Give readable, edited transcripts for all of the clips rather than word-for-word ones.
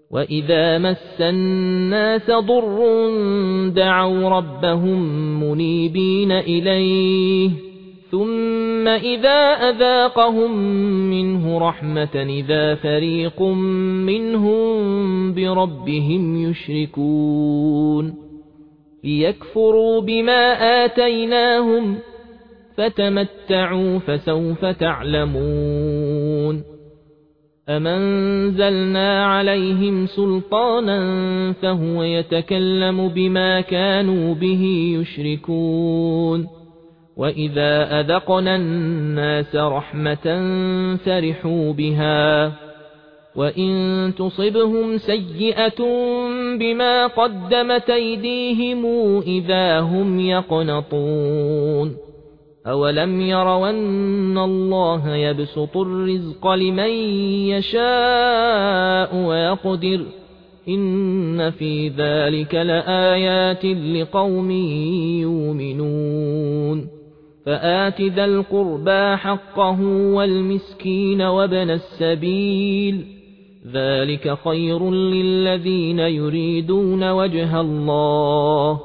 وإذا مس الناس ضر دعوا ربهم منيبين إليه ثم إذا أذاقهم منه رحمة إذا فريق منهم بربهم يشركون ليكفروا بما آتيناهم فتمتعوا فسوف تعلمون أمنزلنا عليهم سلطانا فهو يتكلم بما كانوا به يشركون وإذا أذقنا الناس رحمة فرحوا بها وإن تصبهم سيئة بما قدمت أيديهم إذا هم يقنطون أولم يروا أن الله يبسط الرزق لمن يشاء ويقدر إن في ذلك لآيات لقوم يؤمنون فآت ذا القربى حقه والمسكين وابن السبيل ذلك خير للذين يريدون وجه الله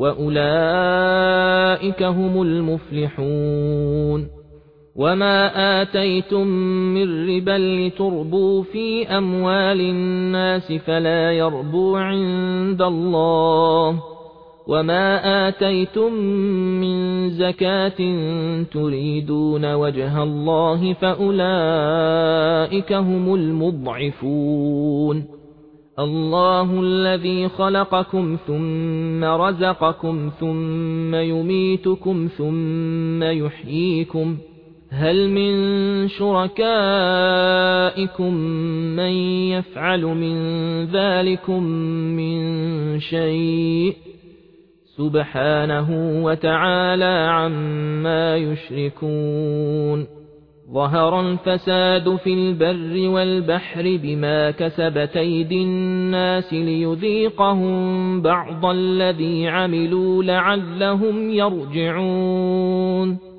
وأولئك هم المفلحون وما آتيتم من ربا لتربوا في أموال الناس فلا يربو عند الله وما آتيتم من زكاة تريدون وجه الله فأولئك هم المضعفون الله الذي خلقكم ثم رزقكم ثم يميتكم ثم يحييكم هل من شركائكم من يفعل من ذلكم من شيء سبحانه وتعالى عما يشركون ظهر الفساد في البر والبحر بما كسبت أيدي الناس ليذيقهم بعض الذي عملوا لعلهم يرجعون